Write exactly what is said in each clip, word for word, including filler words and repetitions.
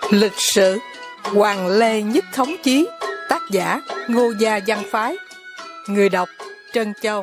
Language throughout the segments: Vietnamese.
Lịch sử Hoàng Lê Nhất Thống Chí. Tác giả Ngô Gia Văn Phái. Người đọc Trân Châu.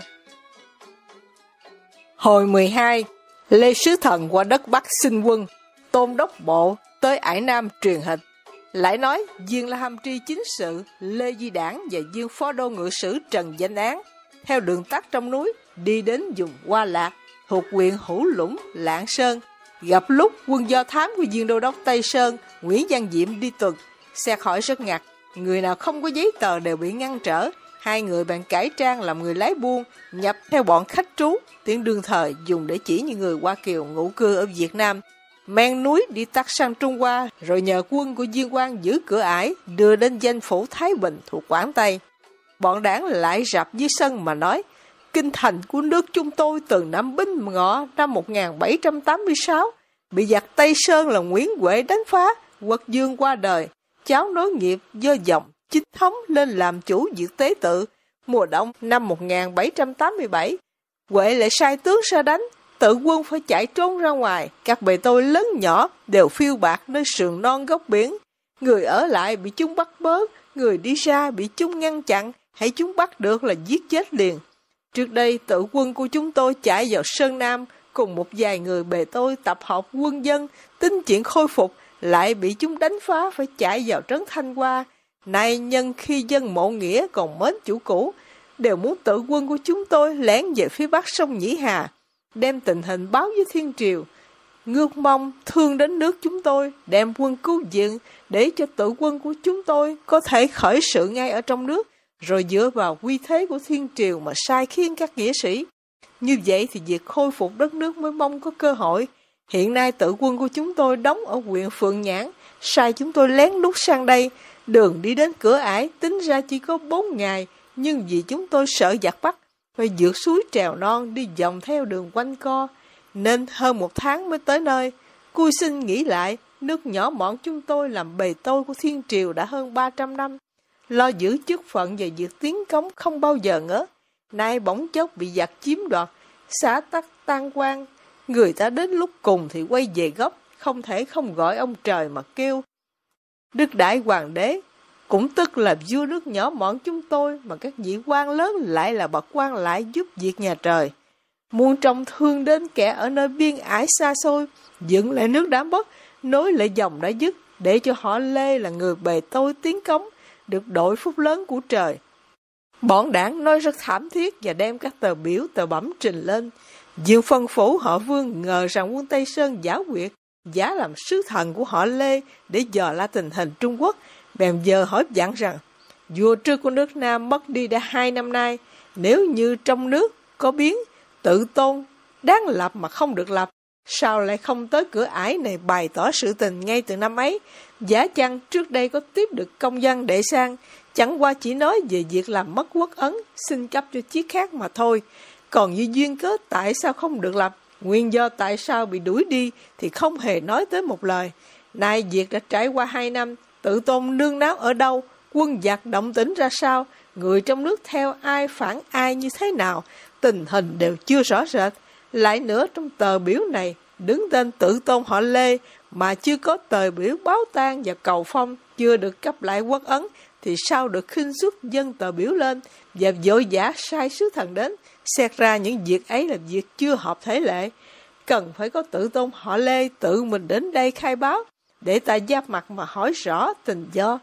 Hồi mười hai, Lê Sứ Thần qua đất Bắc xin quân. Tôn Đốc Bộ tới Ải Nam truyền hình. Lại nói Viên La Hàm Tri chính sự Lê Di Đảng và Viên Phó Đô Ngự Sử Trần Danh Án theo đường tắt trong núi đi đến vùng Hoa Lạc thuộc huyện Hữu Lũng, Lạng Sơn. Gặp lúc quân do thám của Viên Đô Đốc Tây Sơn Nguyễn Văn Diệm đi tuần, xe khỏi rất ngặt, người nào không có giấy tờ đều bị ngăn trở. Hai người bạn cải trang làm người lái buôn, nhập theo bọn khách trú, tiếng đương thời dùng để chỉ những người Hoa Kiều ngụ cư ở Việt Nam. Men núi đi tắt sang Trung Hoa, rồi nhờ quân của Viên Quang giữ cửa ải, đưa đến danh phủ Thái Bình thuộc Quảng Tây. Bọn đảng lại rạp dưới sân mà nói: kinh thành của nước chúng tôi từ năm Bính Ngọ năm một nghìn bảy trăm tám mươi sáu bị giặc Tây Sơn là Nguyễn Huệ đánh phá, Quốc Dương qua đời, cháu nối nghiệp do dòng chính thống lên làm chủ việc tế tự. Mùa đông năm một nghìn bảy trăm tám mươi bảy, Huệ lại sai tướng ra đánh, tự quân phải chạy trốn ra ngoài. Các bề tôi lớn nhỏ đều phiêu bạt nơi sườn non góc biển. Người ở lại bị chúng bắt bớ, người đi ra bị chúng ngăn chặn, hãy chúng bắt được là giết chết liền. Trước đây tự quân của chúng tôi chạy vào Sơn Nam, cùng một vài người bề tôi tập hợp quân dân, tính chuyện khôi phục, lại bị chúng đánh phá phải chạy vào trấn Thanh Hoa. Nay nhân khi dân Mộ Nghĩa còn mến chủ cũ, đều muốn tự quân của chúng tôi lẻn về phía bắc sông Nhĩ Hà, đem tình hình báo với Thiên Triều, ngước mong thương đến nước chúng tôi, đem quân cứu viện để cho tự quân của chúng tôi có thể khởi sự ngay ở trong nước, rồi dựa vào uy thế của Thiên Triều mà sai khiến các nghĩa sĩ. Như vậy thì việc khôi phục đất nước mới mong có cơ hội. Hiện nay tự quân của chúng tôi đóng ở huyện Phượng Nhãn, sai chúng tôi lén lút sang đây. Đường đi đến cửa ải tính ra chỉ có bốn ngày, nhưng vì chúng tôi sợ giặc bắt, phải vượt suối trèo non đi vòng theo đường quanh co, nên hơn một tháng mới tới nơi. Cui xin nghĩ lại, nước nhỏ mọn chúng tôi làm bề tôi của Thiên Triều đã hơn ba trăm năm, lo giữ chức phận và việc tiến cống không bao giờ ngớt. Nay bỗng chốc bị giặc chiếm đoạt, xã tắc tan quan, người ta đến lúc cùng thì quay về gốc, không thể không gọi ông trời mà kêu. Đức Đại Hoàng đế, cũng tức là vua nước nhỏ mọn chúng tôi, mà các vị quan lớn lại là bậc quan lại giúp việc nhà trời. Muôn trong thương đến kẻ ở nơi biên ải xa xôi, dựng lại nước đã mất, nối lại dòng đã dứt, để cho họ Lê là người bề tôi tiến cống, được đội phúc lớn của trời. Bọn đảng nói rất thảm thiết và đem các tờ biểu tờ bẩm trình lên. Viên phân phủ họ Vương ngờ rằng quân Tây Sơn giả quyệt, giả làm sứ thần của họ Lê để dò la tình hình Trung Quốc, bèn giờ hỏi dặn rằng: vua trước của nước Nam mất đi đã hai năm nay, nếu như trong nước có biến, tự tôn đáng lập mà không được lập, sao lại không tới cửa ải này bày tỏ sự tình ngay từ năm ấy? Giả chăng trước đây có tiếp được công văn đệ sang, chẳng qua chỉ nói về việc làm mất quốc ấn, xin cấp cho chiếc khác mà thôi. Còn như duyên cớ tại sao không được lập, nguyên do tại sao bị đuổi đi thì không hề nói tới một lời. Nay việc đã trải qua hai năm, tự tôn nương náu ở đâu, quân giặc động tĩnh ra sao, người trong nước theo ai phản ai như thế nào, tình hình đều chưa rõ rệt. Lại nữa trong tờ biểu này đứng tên tự tôn họ Lê, mà chưa có tờ biểu báo tang và cầu phong, chưa được cấp lại quốc ấn, thì sao được khinh suất dân tờ biểu lên và vội vã sai sứ thần đến. Xét ra những việc ấy là việc chưa hợp thể lệ, cần phải có tự tôn họ Lê tự mình đến đây khai báo, để ta giáp mặt mà hỏi rõ tình do.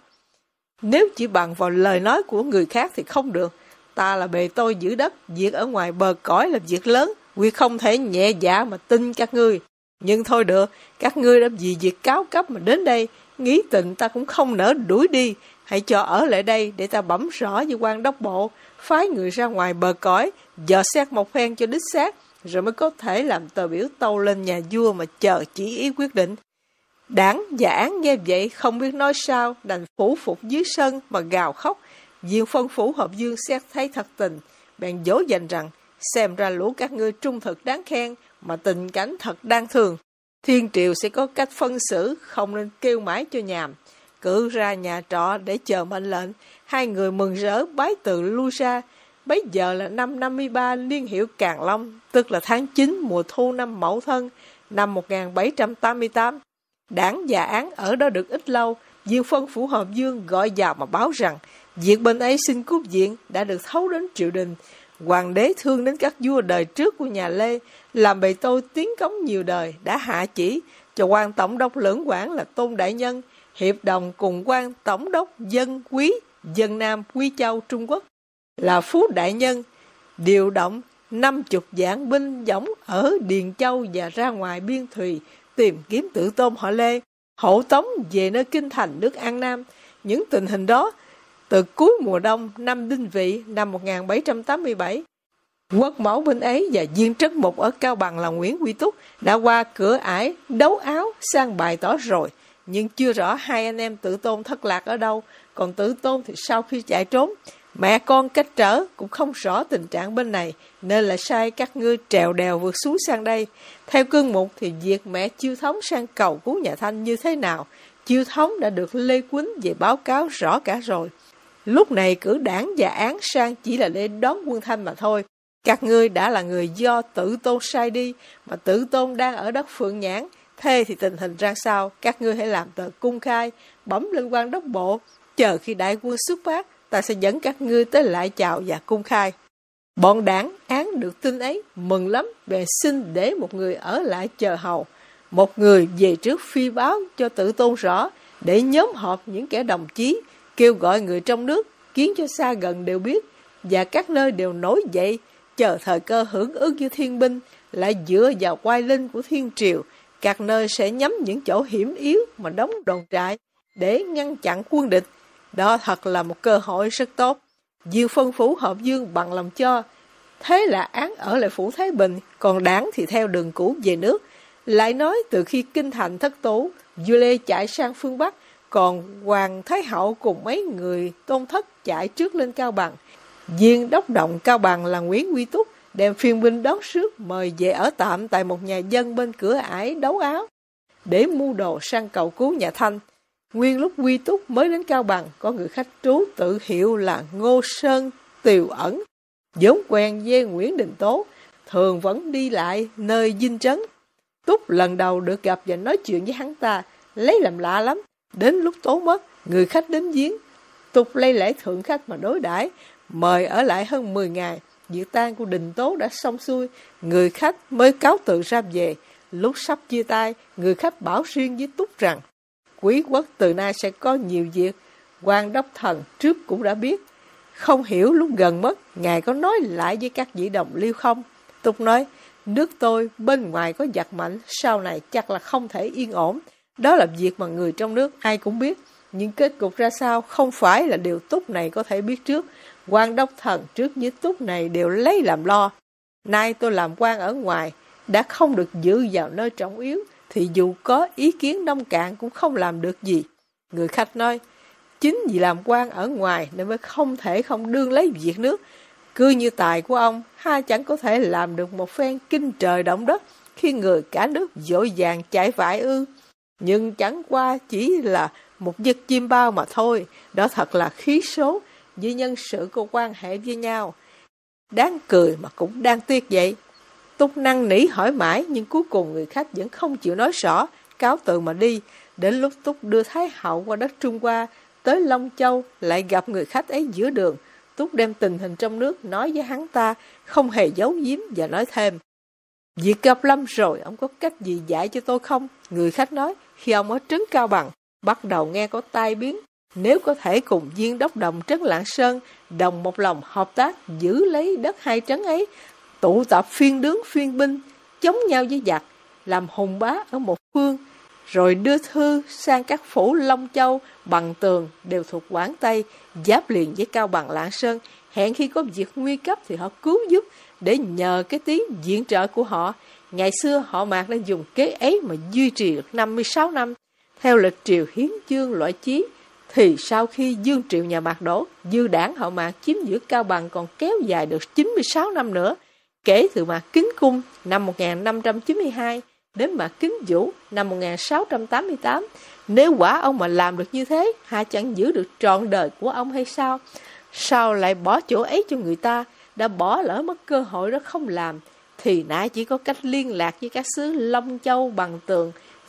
Nếu chỉ bằng vào lời nói của người khác thì không được. Ta là bề tôi giữ đất, việc ở ngoài bờ cõi là việc lớn, quyết không thể nhẹ dạ mà tin các ngươi. Nhưng thôi được, các ngươi đã vì việc cáo cấp mà đến đây, nghĩ tình ta cũng không nỡ đuổi đi, hãy cho ở lại đây để ta bẩm rõ với quan đốc bộ, phái người ra ngoài bờ cõi, dò xét một phen cho đích xác, rồi mới có thể làm tờ biểu tâu lên nhà vua mà chờ chỉ ý quyết định. Đảng và án nghe vậy không biết nói sao, đành phủ phục dưới sân mà gào khóc. Viên phân phủ hợp Dương xét thấy thật tình, bèn dỗ dành rằng: xem ra lũ các ngươi trung thực đáng khen, mà tình cảnh thật đáng thương. Thiên Triều sẽ có cách phân xử, không nên kêu mãi cho nhàm. Cử ra nhà trọ để chờ mệnh lệnh. Hai người mừng rỡ bái từ lui ra. Bấy giờ là năm năm mươi ba niên hiệu Càn Long, tức là tháng chín mùa thu năm Mậu Thân, năm một nghìn bảy trăm tám mươi tám. Đảng và án ở đó được ít lâu, viên phân phủ Hòm Dương gọi vào mà báo rằng việc bên ấy xin cút viện đã được thấu đến triều đình. Hoàng đế thương đến các vua đời trước của nhà Lê, làm bề tôi tiến cống nhiều đời, đã hạ chỉ cho quan tổng đốc lưỡng quản là Tôn Đại Nhân hiệp đồng cùng quan tổng đốc Dân Quý, Dân Nam Quý Châu Trung Quốc là Phú Đại Nhân điều động năm chục vạn binh võng ở Điền Châu và ra ngoài biên thùy tìm kiếm Tử Tôn họ Lê, hộ tống về nơi kinh thành nước An Nam. Những tình hình đó từ cuối mùa đông năm Đinh Vị năm một nghìn bảy trăm tám mươi bảy, quốc mẫu bên ấy và viên trấn mục ở Cao Bằng là Nguyễn Quy Túc đã qua cửa ải đấu áo sang bày tỏ rồi, nhưng chưa rõ hai anh em Tử Tôn thất lạc ở đâu. Còn Tử Tôn thì sau khi chạy trốn, mẹ con cách trở cũng không rõ tình trạng bên này, nên là sai các ngươi trèo đèo vượt suối sang đây. Theo cương mục thì việc mẹ Chiêu Thống sang cầu cứu nhà Thanh như thế nào, Chiêu Thống đã được Lê Quýnh về báo cáo rõ cả rồi. Lúc này cử đảng và án sang chỉ là để đón quân Thanh mà thôi. Các ngươi đã là người do Tử Tôn sai đi, mà Tử Tôn đang ở đất Phượng Nhãn. Thế thì tình hình ra sao, các ngươi hãy làm tờ cung khai, bấm lên quan đốc bộ, chờ khi đại quân xuất phát, ta sẽ dẫn các ngươi tới lại chào và cung khai. Bọn đảng án được tin ấy, mừng lắm, bèn xin để một người ở lại chờ hầu. Một người về trước phi báo cho Tử Tôn rõ, để nhóm họp những kẻ đồng chí, kêu gọi người trong nước, khiến cho xa gần đều biết, và các nơi đều nổi dậy, chờ thời cơ hưởng ứng như thiên binh, lại dựa vào oai linh của thiên triều. Các nơi sẽ nhắm những chỗ hiểm yếu mà đóng đồn trại, để ngăn chặn quân địch. Đó thật là một cơ hội rất tốt. Viên phân phủ Hòm Dương bằng lòng cho. Thế là án ở lại phủ Thái Bình, còn đảng thì theo đường cũ về nước. Lại nói từ khi kinh thành thất tú, vua Lê chạy sang phương Bắc, còn Hoàng Thái Hậu cùng mấy người tôn thất chạy trước lên Cao Bằng. Viên đốc động Cao Bằng là Nguyễn Quy Túc đem phiên binh đón rước mời về ở tạm tại một nhà dân bên cửa ải đấu áo, để mua đồ sang cầu cứu nhà Thanh. Nguyên lúc Quy Túc mới đến Cao Bằng, có người khách trú tự hiệu là Ngô Sơn Tiều Ẩn, vốn quen với Nguyễn Đình Tố, thường vẫn đi lại nơi dinh trấn. Túc lần đầu được gặp và nói chuyện với hắn ta, lấy làm lạ lắm. Đến lúc Tố mất, người khách đến viếng, Túc lấy lễ thượng khách mà đối đãi, mời ở lại hơn mười ngày. Việc tang của Đình Tố đã xong xuôi, người khách mới cáo từ ra về. Lúc sắp chia tay, người khách bảo riêng với Túc rằng Quý quốc từ nay sẽ có nhiều việc, quan đốc thần trước cũng đã biết. Không hiểu lúc gần mất, ngài có nói lại với các vị đồng liêu không? Túc nói, nước tôi bên ngoài có giặc mạnh, sau này chắc là không thể yên ổn. Đó là việc mà người trong nước ai cũng biết, nhưng kết cục ra sao không phải là điều Túc này có thể biết trước. Quan đốc thần trước với Túc này đều lấy làm lo. Nay tôi làm quan ở ngoài, đã không được giữ vào nơi trọng yếu, thì dù có ý kiến nông cạn cũng không làm được gì. Người khách nói, chính vì làm quan ở ngoài nên mới không thể không đương lấy việc nước. Cứ như tài của ông, ha chẳng có thể làm được một phen kinh trời động đất, khi người cả nước vội vàng chạy vải ư. Nhưng chẳng qua chỉ là một giấc chim bao mà thôi, đó thật là khí số, với nhân sự có quan hệ với nhau. Đáng cười mà cũng đáng tiếc vậy. Túc năn nỉ hỏi mãi, nhưng cuối cùng người khách vẫn không chịu nói rõ, cáo từ mà đi. Đến lúc Túc đưa Thái Hậu qua đất Trung Hoa, tới Long Châu, lại gặp người khách ấy giữa đường. Túc đem tình hình trong nước nói với hắn ta, không hề giấu giếm và nói thêm. Việc gặp Lâm rồi, ông có cách gì dạy cho tôi không? Người khách nói, khi ông ở trấn Cao Bằng, bắt đầu nghe có tai biến. Nếu có thể cùng viên đốc đồng trấn Lạng Sơn, đồng một lòng hợp tác, giữ lấy đất hai trấn ấy, tụ tập phiên tướng phiên binh, chống nhau với giặc, làm hùng bá ở một phương, rồi đưa thư sang các phủ Long Châu, Bằng Tường đều thuộc Quảng Tây, giáp liền với Cao Bằng Lạng Sơn, hẹn khi có việc nguy cấp thì họ cứu giúp, để nhờ cái tiếng viện trợ của họ. Ngày xưa họ Mạc đã dùng kế ấy mà duy trì được năm mươi sáu năm. Theo lịch triều hiến chương loại chí, thì sau khi Dương Triệu nhà Mạc đổ, dư đảng họ Mạc chiếm giữ Cao Bằng còn kéo dài được chín mươi sáu năm nữa. Kể từ Mạc Kính Cung năm một nghìn năm trăm chín mươi hai đến Mạc Kính Vũ năm một nghìn sáu trăm tám mươi tám, nếu quả ông mà làm được như thế, hà chẳng giữ được trọn đời của ông hay sao? Sao lại bỏ chỗ ấy cho người ta? Đã bỏ lỡ mất cơ hội đó không làm, thì nãy chỉ có cách liên lạc với các xứ Long Châu, Bằng Tường,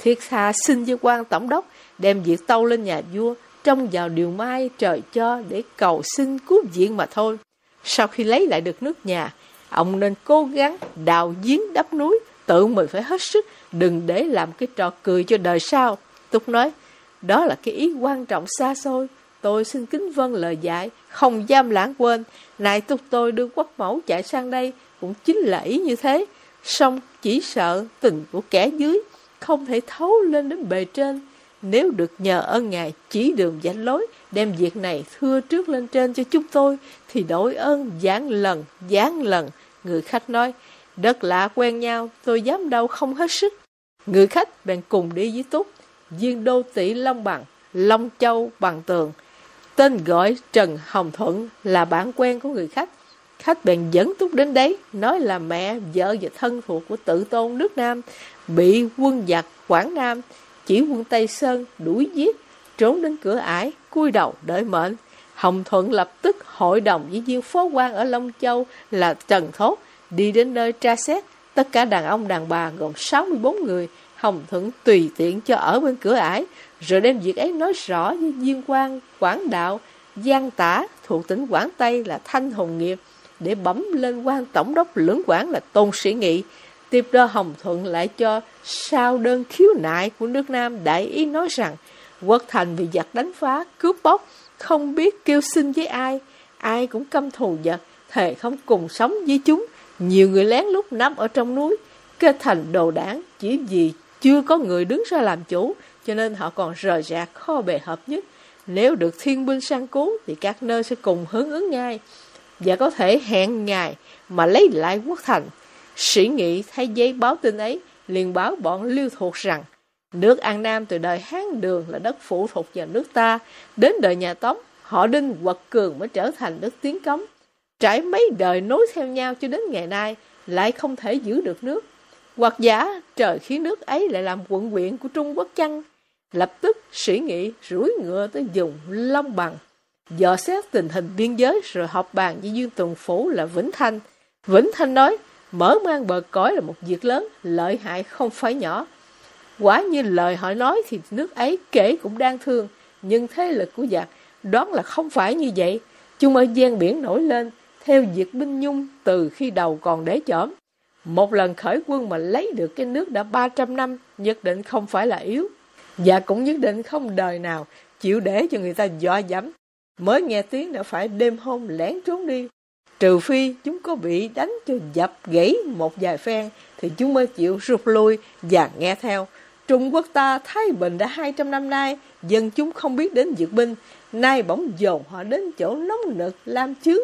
Thiết tha xin với quan tổng đốc đem việc tâu lên nhà vua, trông vào điều mai trời cho để cầu xin cứu viện mà thôi. Sau khi lấy lại được nước nhà, ông nên cố gắng đào giếng đắp núi, tự mình phải hết sức, đừng để làm cái trò cười cho đời sau. Túc nói, đó là cái ý quan trọng xa xôi. Tôi xin kính vâng lời dạy, không dám lãng quên. Này Túc tôi đưa quốc mẫu chạy sang đây, cũng chính là ý như thế. Song chỉ sợ tình của kẻ dưới không thể thấu lên đến bề trên. Nếu được nhờ ơn Ngài chỉ đường dẫn lối, đem việc này thưa trước lên trên cho chúng tôi, thì đổi ơn giảng lần, giảng lần. Người khách nói, đất lạ quen nhau, tôi dám đâu không hết sức. Người khách bèn cùng đi với Túc, viên đô tỷ Long Bằng, Long Châu Bằng Tường. Tên gọi Trần Hồng Thuận là bạn quen của người khách. Khách bèn dẫn Túc đến đấy, nói là mẹ, vợ và thân thuộc của Tự Tôn nước Nam bị quân giặc Quảng Nam chỉ quân Tây Sơn đuổi giết, trốn đến cửa ải, cúi đầu đợi mệnh. Hồng Thuận lập tức hội đồng với viên phó quan ở Long Châu là Trần Thốt, đi đến nơi tra xét. Tất cả đàn ông đàn bà gồm sáu mươi bốn người. Hồng Thuận tùy tiện cho ở bên cửa ải, rồi đem việc ấy nói rõ với viên quan Quảng Đạo, Giang Tả thuộc tỉnh Quảng Tây là Thanh Hồng Nghiệp, để bẩm lên quan tổng đốc lưỡng Quảng là Tôn Sĩ Nghị. Tiếp đó Hồng Thuận lại cho sao đơn khiếu nại của nước Nam đại ý nói rằng quốc thành bị giặc đánh phá, cướp bóc, không biết kêu xin với ai, ai cũng căm thù giặc, thề không cùng sống với chúng. Nhiều người lén lút nắm ở trong núi, kết thành đồ đảng, chỉ vì chưa có người đứng ra làm chủ, cho nên họ còn rời rạc kho bè hợp nhất. Nếu được thiên binh sang cứu thì các nơi sẽ cùng hướng ứng ngay, và có thể hẹn ngày mà lấy lại quốc thành. Sĩ Nghị thấy giấy báo tin ấy, liền báo bọn Liêu Thuộc rằng nước An Nam từ đời Hán Đường là đất phụ thuộc vào nước ta, đến đời nhà Tống, họ Đinh Quật Cường mới trở thành đất Tiến Cống. Trải mấy đời nối theo nhau cho đến ngày nay, lại không thể giữ được nước. Hoặc giả trời khiến nước ấy lại làm quận huyện của Trung Quốc chăng? Lập tức Sĩ Nghị rủi ngựa tới vùng Long Bằng, dò xét tình hình biên giới, rồi họp bàn với Dương Tuần Phủ là Vĩnh Thanh. Vĩnh Thanh nói, mở mang bờ cõi là một việc lớn, lợi hại không phải nhỏ. Quả như lời họ nói thì nước ấy kể cũng đang thương, nhưng thế lực của giặc đoán là không phải như vậy. Chúng ở gian biển nổi lên, theo việc binh nhung từ khi đầu còn để chỏm. Một lần khởi quân mà lấy được cái nước đã ba trăm năm, nhất định không phải là yếu. Và cũng nhất định không đời nào chịu để cho người ta dọa dẫm. Mới nghe tiếng đã phải đêm hôm lén trốn đi. Trừ phi chúng có bị đánh cho dập gãy một vài phen, thì chúng mới chịu rút lui và nghe theo. Trung Quốc ta thái bình đã hai trăm năm nay, dân chúng không biết đến dược binh, nay bỗng dồn họ đến chỗ nóng nực lam chướng.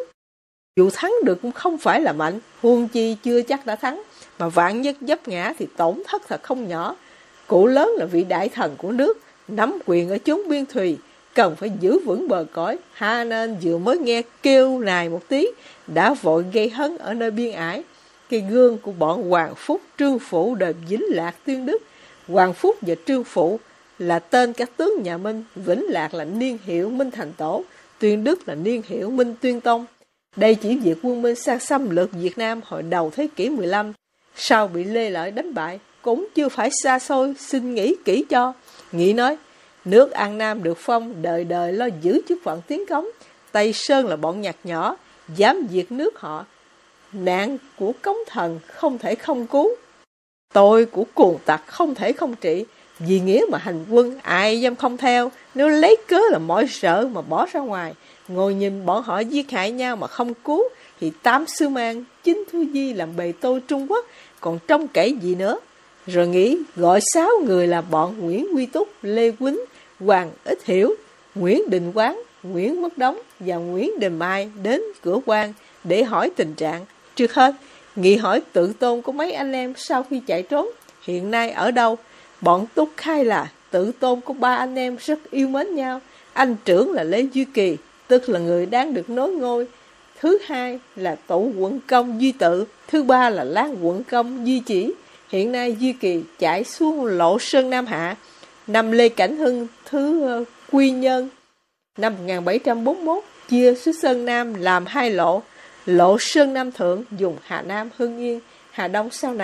Dù thắng được cũng không phải là mạnh, huống chi chưa chắc đã thắng, mà vạn nhất vấp ngã thì tổn thất thật không nhỏ. Cụ lớn là vị đại thần của nước, nắm quyền ở chốn biên thùy, cần phải giữ vững bờ cõi, ha nên vừa mới nghe kêu nài một tí, đã vội gây hấn ở nơi biên ải. Cái gương của bọn Hoàng Phúc, Trương Phụ đời Vĩnh Lạc Tuyên Đức. Hoàng Phúc và Trương Phụ là tên các tướng nhà Minh, Vĩnh Lạc là niên hiệu Minh Thành Tổ, Tuyên Đức là niên hiệu Minh Tuyên Tông. Đây chỉ việc quân Minh sang xâm lược Việt Nam hồi đầu thế kỷ mười lăm, sau bị Lê Lợi đánh bại, cũng chưa phải xa xôi, xin nghĩ kỹ cho. Nghị nói, nước An Nam được phong, đời đời lo giữ chức phận Tiến Cống. Tây Sơn là bọn nhặt nhỏ, dám diệt nước họ. Nạn của Cống Thần không thể không cứu, tội của cuồng tặc không thể không trị. Vì nghĩa mà hành quân, ai dám không theo. Nếu lấy cớ là mỏi sợ mà bỏ ra ngoài, ngồi nhìn bọn họ giết hại nhau mà không cứu, thì Tám Sư Mang, Chính Thư Di làm bề tôi Trung Quốc, còn trông cậy gì nữa. Rồi nghĩ gọi sáu người là bọn Nguyễn Quy Túc, Lê Quýnh, Hoàng Ích Hiểu, Nguyễn Đình Quán, Nguyễn Mất Đống và Nguyễn Đình Mai đến cửa quan để hỏi tình trạng. Trước hết, Nghị hỏi Tự Tôn có mấy anh em sau khi chạy trốn, hiện nay ở đâu. Bọn Túc khai là Tự Tôn có ba anh em rất yêu mến nhau. Anh trưởng là Lê Duy Kỳ, tức là người đang được nối ngôi. Thứ hai là Tụ Quận Công Duy Tự. Thứ ba là Lan Quận Công Duy Chỉ. Hiện nay Duy Kỳ chạy xuống lộ Sơn Nam Hạ. Năm Lê Cảnh Hưng thứ uh, Quy Nhân năm một nghìn bảy trăm bốn mươi mốt chia xứ Sơn Nam làm hai lộ. Lộ Sơn Nam Thượng dùng Hà Nam Hưng Yên, Hà Đông sau này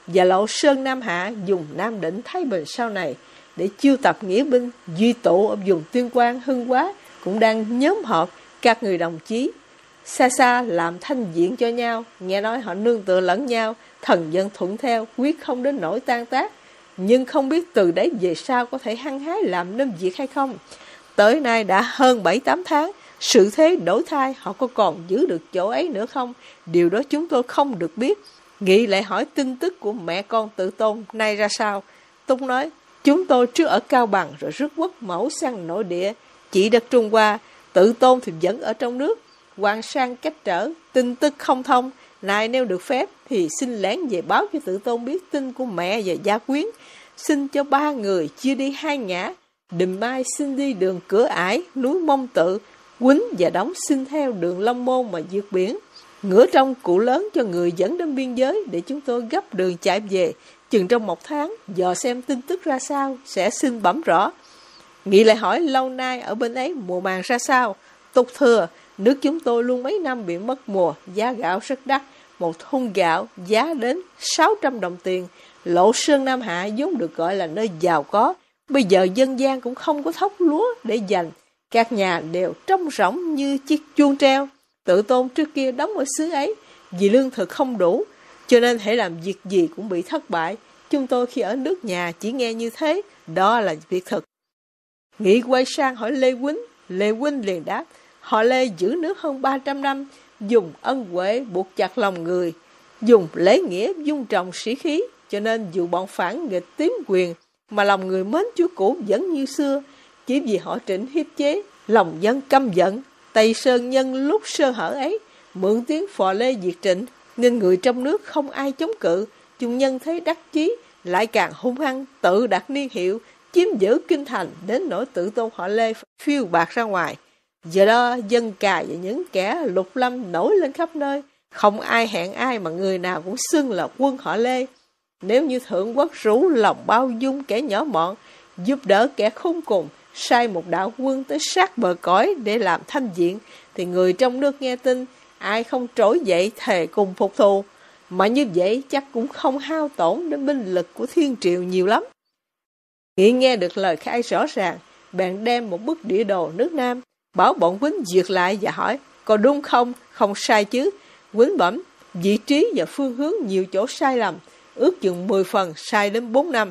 và Lộ Sơn Nam Hạ dùng Nam Định Thái Bình sau này để chiêu tập nghĩa binh. Duy Tụ ở vùng Tuyên Quang Hưng Hóa cũng đang nhóm họp các người đồng chí, xa xa làm thanh diện cho nhau. Nghe nói họ nương tựa lẫn nhau, thần dân thuận theo, quyết không đến nỗi tan tác. Nhưng không biết từ đấy về sau có thể hăng hái làm nên việc hay không. Tới nay đã hơn bảy tám tháng, sự thế đổi thay, họ có còn giữ được chỗ ấy nữa không? Điều đó chúng tôi không được biết. Nghị lại hỏi tin tức của mẹ con Tự Tôn nay ra sao. Túc nói, chúng tôi trước ở Cao Bằng rồi rước quốc mẫu sang nội địa, chỉ đất Trung Hoa. Tự Tôn thì vẫn ở trong nước, Hoàng Sang cách trở, tin tức không thông. Nay nếu được phép thì xin lén về báo cho Tự Tôn biết tin của mẹ và gia quyến. Xin cho ba người chia đi hai ngã. Đùm Mai xin đi đường Cửa Ải, núi Mông Tự. Quýnh và Đóng xin theo đường Long Môn mà vượt biển. Ngửa trong cụ lớn cho người dẫn đến biên giới để chúng tôi gấp đường chạy về. Chừng trong một tháng, dò xem tin tức ra sao, sẽ xin bẩm rõ. Nghị lại hỏi lâu nay ở bên ấy mùa màng ra sao. Túc thưa, nước chúng tôi luôn mấy năm bị mất mùa, giá gạo rất đắt. Một thùng gạo giá đến sáu trăm đồng tiền. Lộ Sơn Nam Hạ vốn được gọi là nơi giàu có. Bây giờ dân gian cũng không có thóc lúa để dành. Các nhà đều trống rỗng như chiếc chuông treo. Tự Tôn trước kia đóng ở xứ ấy, vì lương thực không đủ, cho nên hãy làm việc gì cũng bị thất bại. Chúng tôi khi ở nước nhà chỉ nghe như thế, đó là việc thực. Nghị quay sang hỏi Lê Quýnh. Lê Quýnh liền đáp, họ Lê giữ nước hơn ba trăm năm, dùng ân huệ buộc chặt lòng người, dùng lễ nghĩa dung trồng sĩ khí, cho nên dù bọn phản nghịch tiếm quyền, mà lòng người mến Chúa cũ vẫn như xưa. Chỉ vì họ Trịnh hiếp chế, lòng dân căm giận. Tây Sơn nhân lúc sơ hở ấy, mượn tiếng phò Lê diệt Trịnh, nên người trong nước không ai chống cự. Chúng nhân thấy đắc chí, lại càng hung hăng, tự đặt niên hiệu, chiếm giữ kinh thành, đến nỗi Tự Tôn họ Lê phiêu bạt ra ngoài. Giờ đó dân cài và những kẻ lục lâm nổi lên khắp nơi, không ai hẹn ai mà người nào cũng xưng là quân họ Lê. Nếu như thượng quốc rủ lòng bao dung kẻ nhỏ mọn, giúp đỡ kẻ khốn cùng, sai một đạo quân tới sát bờ cõi để làm thanh diện, thì người trong nước nghe tin, ai không trỗi dậy thề cùng phục thù. Mà như vậy chắc cũng không hao tổn đến binh lực của thiên triều nhiều lắm. Nghị nghe được lời khai rõ ràng, bèn đem một bức địa đồ nước Nam, bảo bọn Quýnh duyệt lại và hỏi, có đúng không? Không sai chứ? Quýnh bẩm, vị trí và phương hướng nhiều chỗ sai lầm, ước chừng mười phần sai đến bốn năm.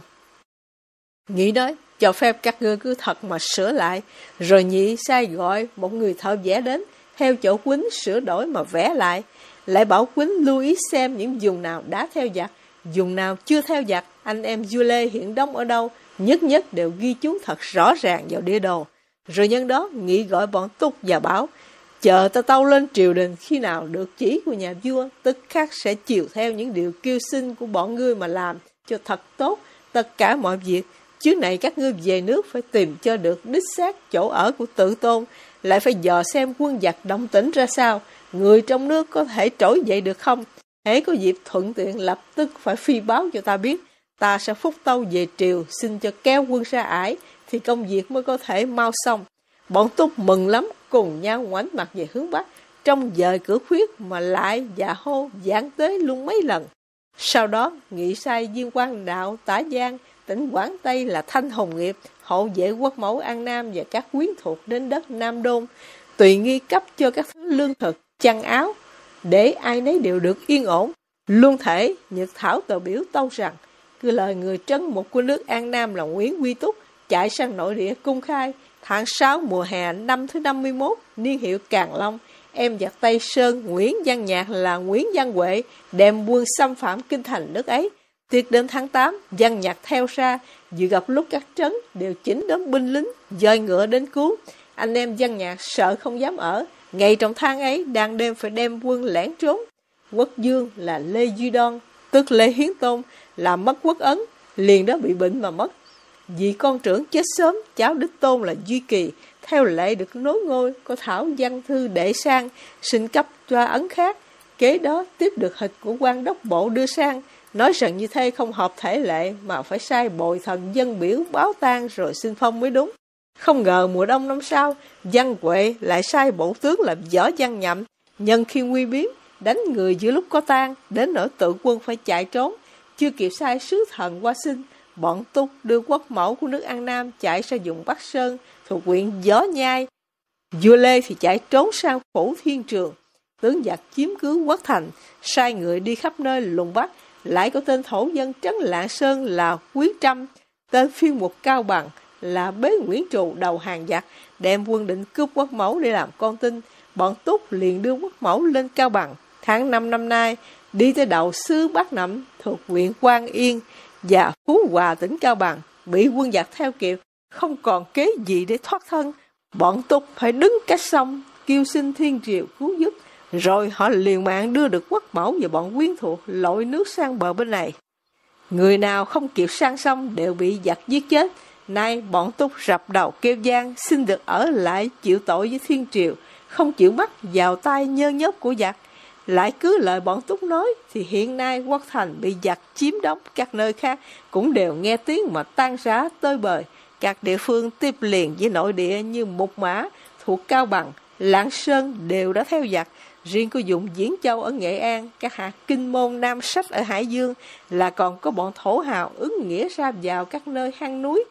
Nghị nói, cho phép các ngươi cứ thật mà sửa lại. Rồi Nhị sai gọi một người thợ vẽ đến, theo chỗ Quýnh sửa đổi mà vẽ lại. Lại bảo Quýnh lưu ý xem những vùng nào đã theo giặc, vùng nào chưa theo giặc, anh em Du Lê hiện đóng ở đâu, nhất nhất đều ghi chú thật rõ ràng vào địa đồ. Rồi nhân đó Nghị gọi bọn Túc và bảo, chờ ta tâu lên triều đình, khi nào được chỉ của nhà vua, tức khắc sẽ chiều theo những điều kêu xin của bọn ngươi mà làm cho thật tốt tất cả mọi việc. Chứ này các ngươi về nước phải tìm cho được đích xác chỗ ở của Tự Tôn, lại phải dò xem quân giặc động tĩnh ra sao, người trong nước có thể trỗi dậy được không. Hễ có dịp thuận tiện lập tức phải phi báo cho ta biết, ta sẽ phúc tâu về triều, xin cho kéo quân ra ải, thì công việc mới có thể mau xong. Bọn Túc mừng lắm, cùng nhau ngoảnh mặt về hướng Bắc, trong dời cửa khuyết mà lại dạ hô giảng tế luôn mấy lần. Sau đó Nghị sai viên quan đạo Tả Giang, tỉnh Quảng Tây là Thanh Hồng Nghiệp, hộ vệ quốc mẫu An Nam và các quyến thuộc đến đất Nam Đôn, tùy nghi cấp cho các thứ lương thực, chăn áo, để ai nấy đều được yên ổn. Luôn thể Nhật Thảo tờ biểu tâu rằng, cứ lời người trấn một của nước An Nam là Nguyễn Quy Túc chạy sang nội địa cung khai, tháng sáu mùa hè năm thứ năm mươi mốt, niên hiệu Càn Long, em giặc Tây Sơn Nguyễn Văn Nhạc là Nguyễn Văn Huệ đem quân xâm phạm kinh thành nước ấy. Tiệc đến tháng tám, Văn Nhạc theo ra, vừa gặp lúc các trấn đều chỉnh đón binh lính, dời ngựa đến cứu. Anh em Văn Nhạc sợ không dám ở, ngày trong tháng ấy đang đêm phải đem quân lẻn trốn. Quốc dương là Lê Duy Đoan, tức Lê Hiến Tôn, làm mất quốc ấn, liền đó bị bệnh mà mất. Vì con trưởng chết sớm, cháu đích tôn là Duy Kỳ, theo lệ được nối ngôi, có thảo văn thư đệ sang, xin cấp cho ấn khác. Kế đó tiếp được hịch của quan đốc bộ đưa sang, nói rằng như thế không hợp thể lệ mà phải sai bồi thần dân biểu báo tang rồi xin phong mới đúng. Không ngờ mùa đông năm sau, Văn Huệ lại sai bộ tướng là Võ Văn Nhậm, nhân khi nguy biến, đánh người giữa lúc có tang, đến nỗi tự quân phải chạy trốn. Chưa kịp sai sứ thần qua xin, bọn Túc đưa quốc mẫu của nước An Nam chạy ra vùng Bắc Sơn thuộc huyện Võ Nhai. Vua Lê thì chạy trốn sang phủ Thiên Trường. Tướng giặc chiếm cứ quốc thành, sai người đi khắp nơi lùng bắt. Lại có tên thổ dân trấn Lạng Sơn là Quý Trâm, tên phiên mục Cao Bằng là Bế Nguyễn Trù đầu hàng giặc, đem quân định cướp quốc mẫu để làm con tin. Bọn Túc liền đưa quốc mẫu lên Cao Bằng. Tháng năm năm nay, đi tới đầu xứ Bắc Nậm thuộc huyện Quang Yên và Phú Hòa tỉnh Cao Bằng, bị quân giặc theo kịp, không còn kế gì để thoát thân. Bọn Túc phải đứng cách sông kêu xin Thiên Triều cứu giúp, rồi họ liều mạng đưa được quốc mẫu và bọn quyến thuộc lội nước sang bờ bên này. Người nào không kịp sang sông đều bị giặc giết chết. Nay bọn Túc rập đầu kêu gian xin được ở lại chịu tội với Thiên Triều, không chịu bắt vào tay nhơ nhớp của giặc. Lại cứ lời bọn Túc nói thì hiện nay quốc thành bị giặc chiếm đóng, các nơi khác cũng đều nghe tiếng mà tan rã tơi bời. Các địa phương tiếp liền với nội địa như Mục Mã thuộc Cao Bằng, Lạng Sơn đều đã theo giặc. Riêng có vùng Diễn Châu ở Nghệ An, các hạt Kinh Môn, Nam Sách ở Hải Dương là còn có bọn thổ hào ứng nghĩa ra vào các nơi hang núi.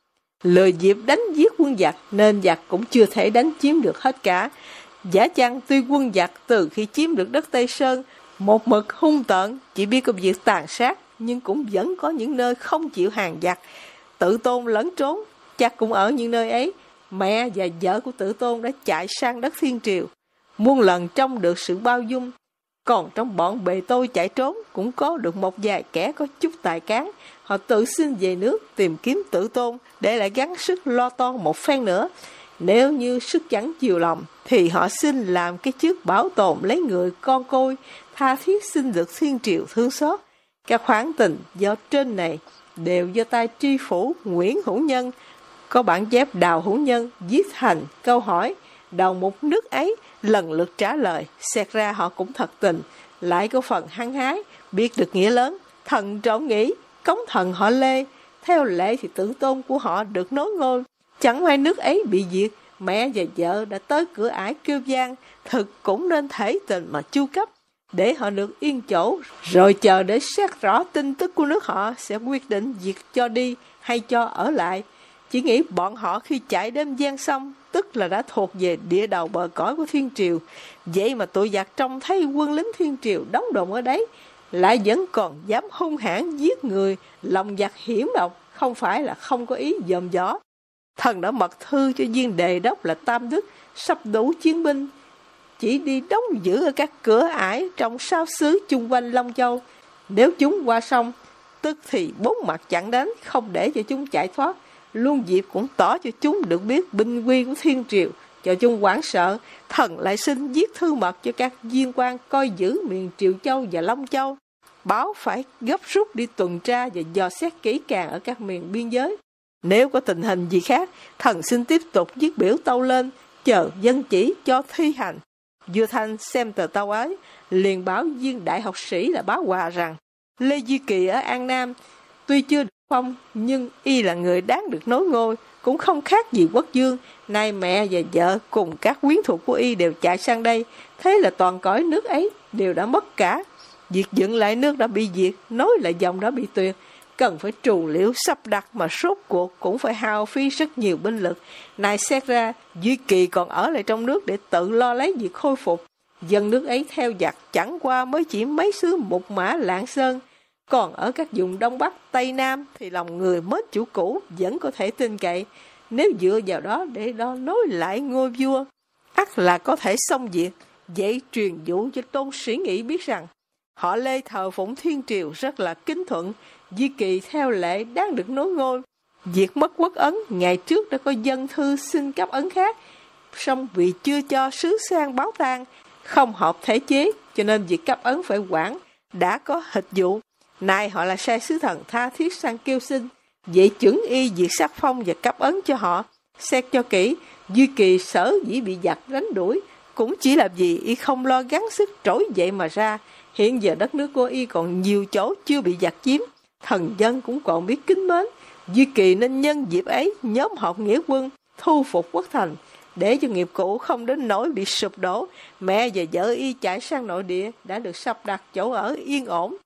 Lời dịp đánh giết quân giặc nên giặc cũng chưa thể đánh chiếm được hết cả. Giả chăng tuy quân giặc từ khi chiếm được đất Tây Sơn, một mực hung tợn, chỉ biết công việc tàn sát, nhưng cũng vẫn có những nơi không chịu hàng giặc. Tự Tôn lẫn trốn, chắc cũng ở những nơi ấy. Mẹ và vợ của Tự Tôn đã chạy sang đất Thiên Triều, muôn lần trông được sự bao dung. Còn trong bọn bề tôi chạy trốn cũng có được một vài kẻ có chút tài cán. Họ tự xin về nước tìm kiếm Tự Tôn để lại gắng sức lo toan một phen nữa. Nếu như sức chẳng chiều lòng thì họ xin làm cái chức bảo tồn lấy người con côi, tha thiết xin được Thiên Triều thương xót. Các khoản tình do trên này đều do tay tri phủ Nguyễn Hữu Nhân. Có bản chép Đào Hữu Nhân viết thành câu hỏi, đầu mục nước ấy lần lượt trả lời. Xét ra họ cũng thật tình, lại có phần hăng hái, biết được nghĩa lớn. Thần trọng nghĩ cống thần họ Lê, theo lệ thì Tự Tôn của họ được nối ngôi. Chẳng may nước ấy bị diệt, mẹ và vợ đã tới cửa ải kêu gian, thực cũng nên thể tình mà chu cấp, để họ được yên chỗ, rồi chờ để xét rõ tin tức của nước họ sẽ quyết định việc cho đi hay cho ở lại. Chỉ nghĩ bọn họ khi chạy đêm gian xong, tức là đã thuộc về địa đầu bờ cõi của Thiên Triều. Vậy mà tụi giặc trông thấy quân lính Thiên Triều đóng đồn ở đấy, lại vẫn còn dám hung hãn giết người, lòng giặc hiểm độc, không phải là không có ý dòm gió. Thần đã mật thư cho viên đề đốc là Tam Đức, sắp đủ chiến binh, chỉ đi đóng giữ ở các cửa ải trong sáu xứ chung quanh Long Châu. Nếu chúng qua sông, tức thì bốn mặt chặn đánh, không để cho chúng chạy thoát. Luôn dịp cũng tỏ cho chúng được biết binh quy của Thiên Triều, cho chúng hoảng sợ. Thần lại xin viết thư mật cho các viên quan coi giữ miền Triệu Châu và Long Châu, báo phải gấp rút đi tuần tra và dò xét kỹ càng ở các miền biên giới. Nếu có tình hình gì khác, thần xin tiếp tục viết biểu tâu lên, chờ dân chỉ cho thi hành. Vua Thanh xem tờ tâu ấy, liền báo viên đại học sĩ là Bá Hòa rằng Lê Duy Kỳ ở An Nam tuy chưa được phong, nhưng y là người đáng được nối ngôi, cũng không khác gì quốc dương. Nay mẹ và vợ cùng các quyến thuộc của y đều chạy sang đây, thế là toàn cõi nước ấy đều đã mất cả. Việc dựng lại nước đã bị diệt, nối lại dòng đã bị tuyệt, cần phải trù liễu sắp đặt mà sốt cuộc cũng phải hao phí rất nhiều binh lực. Nay xét ra, Duy Kỳ còn ở lại trong nước để tự lo lấy việc khôi phục. Dân nước ấy theo giặc chẳng qua mới chỉ mấy xứ Mục Mã, Lạng Sơn. Còn ở các vùng Đông Bắc, Tây Nam thì lòng người mến chủ cũ vẫn có thể tin cậy. Nếu dựa vào đó để đo nối lại ngôi vua, ắt là có thể xong việc. Vậy truyền dụ cho Tôn Sĩ Nghị biết rằng họ Lê thờ phụng Thiên Triều rất là kính thuận, Duy Kỳ theo lệ đáng được nối ngôi. Việc mất quốc ấn, ngày trước đã có dân thư xin cấp ấn khác, song vì chưa cho sứ sang báo tang, không hợp thể chế, cho nên việc cấp ấn phải quản, đã có hịch dụ. Nay họ là sai sứ thần tha thiết sang kêu xin, vậy chuẩn y việc sắc phong và cấp ấn cho họ. Xét cho kỹ, Duy Kỳ sở dĩ bị giặc đánh đuổi, cũng chỉ là vì y không lo gắng sức trỗi dậy mà ra. Hiện giờ đất nước của y còn nhiều chỗ chưa bị giặc chiếm, thần dân cũng còn biết kính mến. Duy Kỳ nên nhân dịp ấy nhóm họp nghĩa quân, thu phục quốc thành, để cho nghiệp cũ không đến nỗi bị sụp đổ. Mẹ và vợ y chạy sang nội địa đã được sắp đặt chỗ ở yên ổn.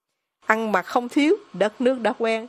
ăn mặc không thiếu, đất nước đã quen.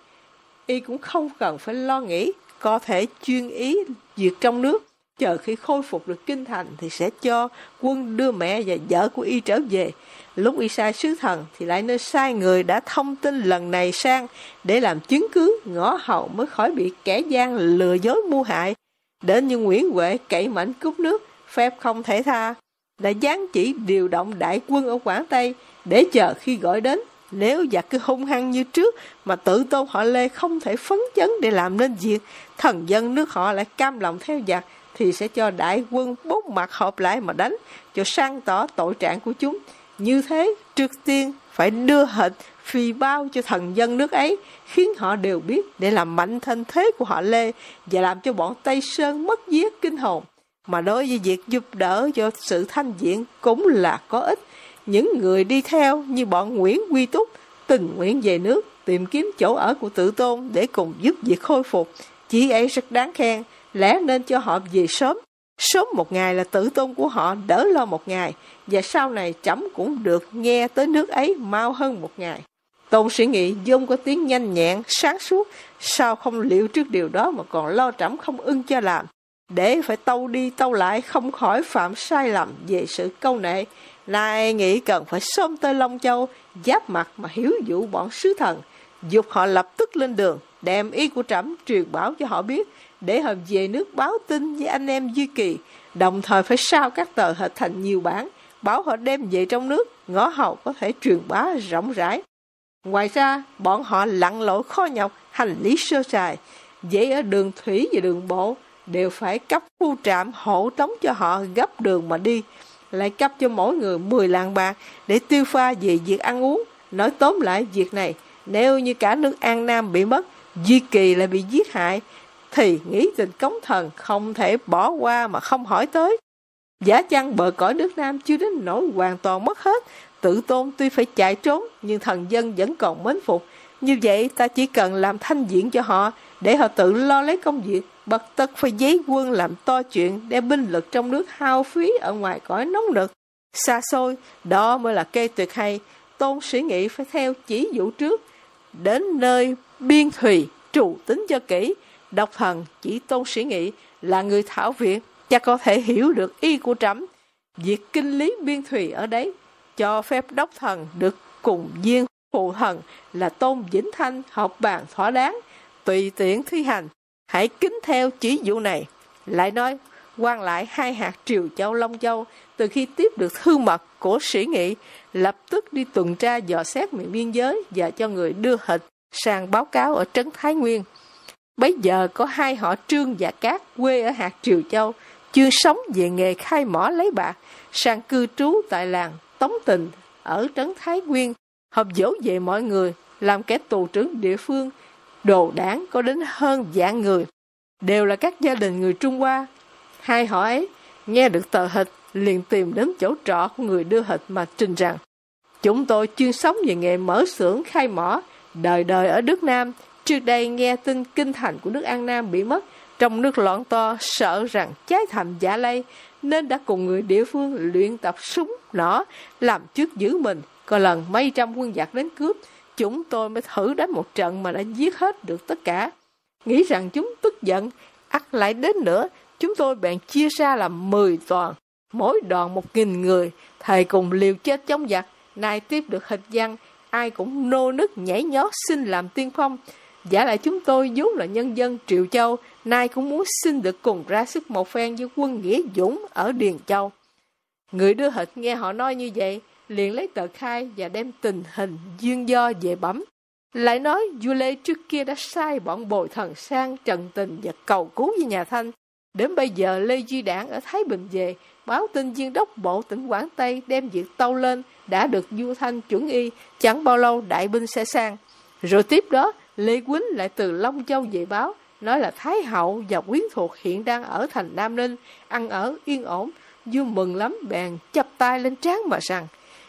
Y cũng không cần phải lo nghĩ, có thể chuyên ý việc trong nước. Chờ khi khôi phục được kinh thành thì sẽ cho quân đưa mẹ và vợ của Y trở về. Lúc Y sai sứ thần thì lại nên sai người đã thông tin lần này sang để làm chứng cứ, ngõ hầu mới khỏi bị kẻ gian lừa dối mưu hại. Đến như Nguyễn Huệ cậy mạnh cướp nước, phép không thể tha, đã giáng chỉ điều động đại quân ở Quảng Tây để chờ khi gọi đến. Nếu giặc cứ hung hăng như trước mà tự tôn họ Lê không thể phấn chấn để làm nên việc, thần dân nước họ lại cam lòng theo giặc, thì sẽ cho đại quân bốn mặt hợp lại mà đánh, cho sang tỏ tội trạng của chúng. Như thế, trước tiên phải đưa hịch phì bao cho thần dân nước ấy, khiến họ đều biết để làm mạnh thanh thế của họ Lê và làm cho bọn Tây Sơn mất vía kinh hồn. Mà đối với việc giúp đỡ cho sự thanh diện cũng là có ích. Những người đi theo như bọn Nguyễn Quy Túc tình nguyện về nước tìm kiếm chỗ ở của Tự Tôn để cùng giúp việc khôi phục, chỉ ấy rất đáng khen. Lẽ nên cho họ về sớm. Sớm một ngày là Tự Tôn của họ đỡ lo một ngày, và sau này trẫm cũng được nghe tới nước ấy mau hơn một ngày. Tôn Sĩ Nghị vốn có tiếng nhanh nhẹn, sáng suốt, sao không liệu trước điều đó mà còn lo trẫm không ưng cho làm, để phải tâu đi tâu lại không khỏi phạm sai lầm về sự câu nệ. Nay nghĩ cần phải sớm tới Long Châu, giáp mặt mà hiếu dụ bọn sứ thần, dục họ lập tức lên đường, đem ý của trẫm truyền bảo cho họ biết, để họ về nước báo tin với anh em Duy Kỳ, đồng thời phải sao các tờ hịch thành nhiều bản, bảo họ đem về trong nước, ngõ hầu có thể truyền bá rộng rãi. Ngoài ra, bọn họ lặn lội khó nhọc, hành lý sơ sài, vậy ở đường thủy và đường bộ, đều phải cấp khu trạm hộ tống cho họ gấp đường mà đi, lại cấp cho mỗi người mười lạng bạc để tiêu pha về việc ăn uống. Nói tóm lại việc này, nếu như cả nước An Nam bị mất, Duy Kỳ lại bị giết hại, thì nghĩ tình cống thần không thể bỏ qua mà không hỏi tới. Giả chăng bờ cõi nước Nam chưa đến nỗi hoàn toàn mất hết, Tự Tôn tuy phải chạy trốn, nhưng thần dân vẫn còn mến phục. Như vậy ta chỉ cần làm thanh diện cho họ, để họ tự lo lấy công việc, bật tất phải giấy quân làm to chuyện, đem binh lực trong nước hao phí ở ngoài cõi nóng nực xa xôi. Đó mới là cây tuyệt hay. Tôn Sĩ Nghị phải theo chỉ dụ trước, đến nơi biên thùy trù tính cho kỹ. Độc thần chỉ Tôn Sĩ Nghị là người thảo viện, chắc có thể hiểu được ý của trẫm. Việc kinh lý biên thùy ở đấy, cho phép đốc thần được cùng viên phụ thần là Tôn Vĩnh Thanh họp bàn thỏa đáng, tùy tiện thi hành. Hãy kính theo chỉ dụ này. Lại nói, quan lại hai hạt Triều Châu Long Châu, từ khi tiếp được thư mật của Sĩ Nghị, lập tức đi tuần tra dò xét miền biên giới và cho người đưa hịch sang báo cáo ở trấn Thái Nguyên. Bấy giờ có hai họ Trương và Cát quê ở hạt Triều Châu, chuyên sống về nghề khai mỏ lấy bạc, sang cư trú tại làng Tống Tình ở trấn Thái Nguyên, họp dỗ về mọi người, làm kẻ tù trưởng địa phương. Đồ đảng có đến hơn vạn người, đều là các gia đình người Trung Hoa. Hai họ ấy nghe được tờ hịch liền tìm đến chỗ trọ của người đưa hịch mà trình rằng: chúng tôi chuyên sống về nghề mở xưởng khai mỏ, đời đời ở nước Nam. Trước đây nghe tin kinh thành của nước An Nam bị mất, trong nước loạn to, sợ rằng cháy thành giả lây, nên đã cùng người địa phương luyện tập súng nỏ, làm trước giữ mình. Có lần mấy trăm quân giặc đến cướp, chúng tôi mới thử đánh một trận mà đã giết hết được tất cả. Nghĩ rằng chúng tức giận, ắt lại đến nữa, chúng tôi bèn chia ra làm mười đoàn, mỗi đoàn một nghìn người, thầy cùng liều chết chống giặc. Nay tiếp được hịch văn, ai cũng nô nức nhảy nhót xin làm tiên phong. Giả lại chúng tôi vốn là nhân dân Triệu Châu, nay cũng muốn xin được cùng ra sức một phen với quân Nghĩa Dũng ở Điền Châu. Người đưa hịch nghe họ nói như vậy, liền lấy tờ khai và đem tình hình duyên do về bẩm. Lại nói vua Lê trước kia đã sai bọn bồi thần sang trần tình và cầu cứu với nhà Thanh. Đến bây giờ Lê Duy Đảng ở Thái Bình về, báo tin viên đốc bộ tỉnh Quảng Tây đem việc tâu lên, đã được vua Thanh chuẩn y, chẳng bao lâu đại binh sẽ sang. Rồi tiếp đó Lê Quýnh lại từ Long Châu về báo, nói là Thái hậu và quyến thuộc hiện đang ở thành Nam Ninh, ăn ở yên ổn. Vua mừng lắm, bèn chắp tay lên trán mà rằng: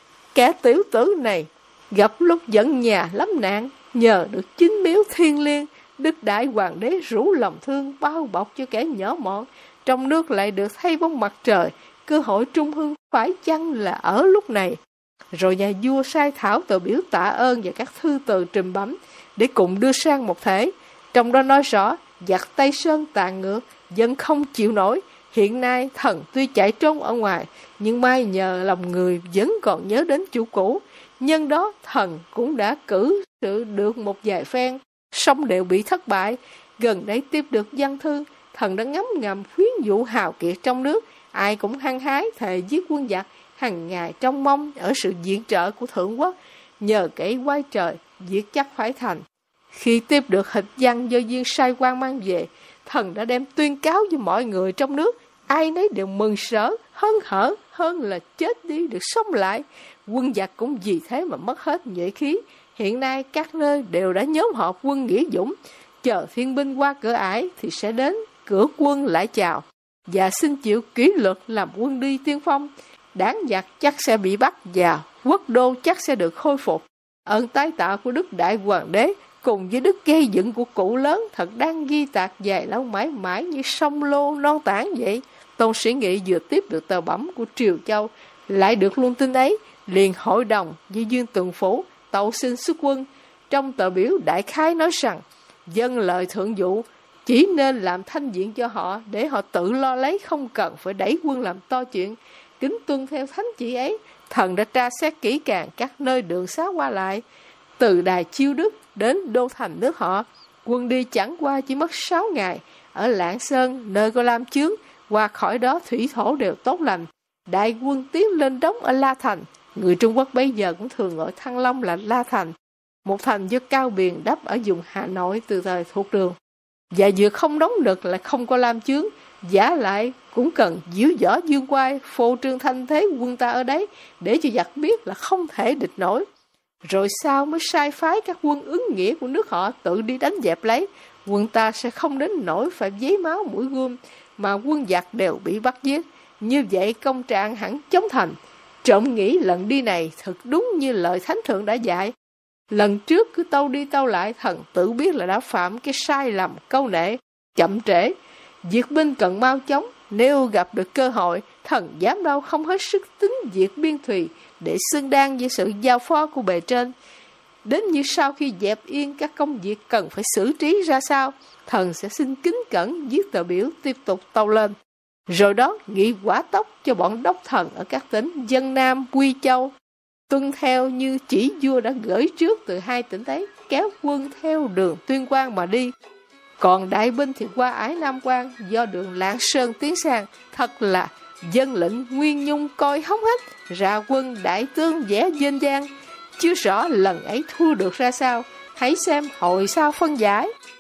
kẻ tiểu tử này gặp lúc dẫn nhà lắm nạn, nhờ được chính miếu thiên liêng, đức đại hoàng đế rủ lòng thương bao bọc cho kẻ nhỏ mọn, trong nước lại được thấy bóng mặt trời, cơ hội trung hưng phải chăng là ở lúc này. Rồi nhà vua sai thảo tờ biểu tạ ơn và các thư từ trình bẩm để cùng đưa sang một thể. Trong đó nói rõ, giặc Tây Sơn tàn ngược, dân không chịu nổi. Hiện nay thần tuy chạy trốn ở ngoài, nhưng may nhờ lòng người vẫn còn nhớ đến chủ cũ. Nhân đó thần cũng đã cử sự được một vài phen, song đều bị thất bại. Gần đây tiếp được văn thư, thần đã ngấm ngầm khuyến dụ hào kiệt trong nước, ai cũng hăng hái thề giết quân giặc, hàng ngày trông mong ở sự viện trợ của thượng quốc. Nhờ kẻ quay trời, việc chắc phải thành. Khi tiếp được hịch văn do viên sai quan mang về, thần đã đem tuyên cáo với mọi người trong nước, ai nấy đều mừng rỡ, hớn hở hơn là chết đi được sống lại. Quân giặc cũng vì thế mà mất hết nhuệ khí. Hiện nay các nơi đều đã nhóm họp quân nghĩa dũng, chờ thiên binh qua cửa ải thì sẽ đến cửa quân lại chào và xin chịu kỷ luật làm quân đi tiên phong. Đảng giặc chắc sẽ bị bắt và quốc đô chắc sẽ được khôi phục. Ơn tái tạo của Đức Đại Hoàng đế cùng với đức gây dựng của cụ lớn thật đang ghi tạc dài lâu mãi mãi như sông lô non tảng vậy. Tôn Sĩ Nghị vừa tiếp được tờ bẩm của Triều Châu, lại được luôn tin ấy, liền hội đồng với Dương Tường Phủ tâu xin xuất quân. Trong tờ biểu đại khái nói rằng, dân lời thượng dụ, chỉ nên làm thanh diện cho họ để họ tự lo lấy, không cần phải đẩy quân làm to chuyện. Kính tuân theo thánh chỉ ấy, thần đã tra xét kỹ càng các nơi đường xá qua lại, từ đài Chiêu Đức đến đô thành nước họ. Quân đi chẳng qua chỉ mất sáu ngày. Ở Lạng Sơn, nơi có lam chướng, qua khỏi đó thủy thổ đều tốt lành. Đại quân tiến lên đóng ở La Thành. Người Trung Quốc bây giờ cũng thường gọi Thăng Long là La Thành, một thành do Cao Biền đắp ở vùng Hà Nội từ thời thuộc Đường. Và vừa không đóng được lại không có lam chướng, giả lại cũng cần diễu võ dương quai, phô trương thanh thế quân ta ở đấy, để cho giặc biết là không thể địch nổi. Rồi sau mới sai phái các quân ứng nghĩa của nước họ tự đi đánh dẹp lấy. Quân ta sẽ không đến nỗi phải giấy máu mũi gươm, mà quân giặc đều bị bắt giết. Như vậy công trạng hẳn chống thành. Trộm nghĩ lần đi này thật đúng như lời Thánh Thượng đã dạy. Lần trước cứ tâu đi tâu lại, thần tự biết là đã phạm cái sai lầm câu nệ, chậm trễ. Diệt binh cần mau chóng, nếu gặp được cơ hội, thần dám đâu không hết sức tính diệt biên thùy để xứng đáng với sự giao phó của bề trên. Đến như sau khi dẹp yên các công việc cần phải xử trí ra sao, thần sẽ xin kính cẩn viết tờ biểu tiếp tục tâu lên. Rồi đó nghị quả tốc cho bọn đốc thần ở các tỉnh Vân Nam, Quy Châu, tuân theo như chỉ vua đã gửi trước từ hai tỉnh ấy, kéo quân theo đường Tuyên Quang mà đi. Còn đại binh thì qua ải Nam Quan, do đường Lạng Sơn tiến sang. Thật là dân lệnh Nguyên Nhung coi hóng hách, ra quân đại tướng vẽ dên dang. Chưa rõ lần ấy thua được ra sao, hãy xem hồi sau phân giải.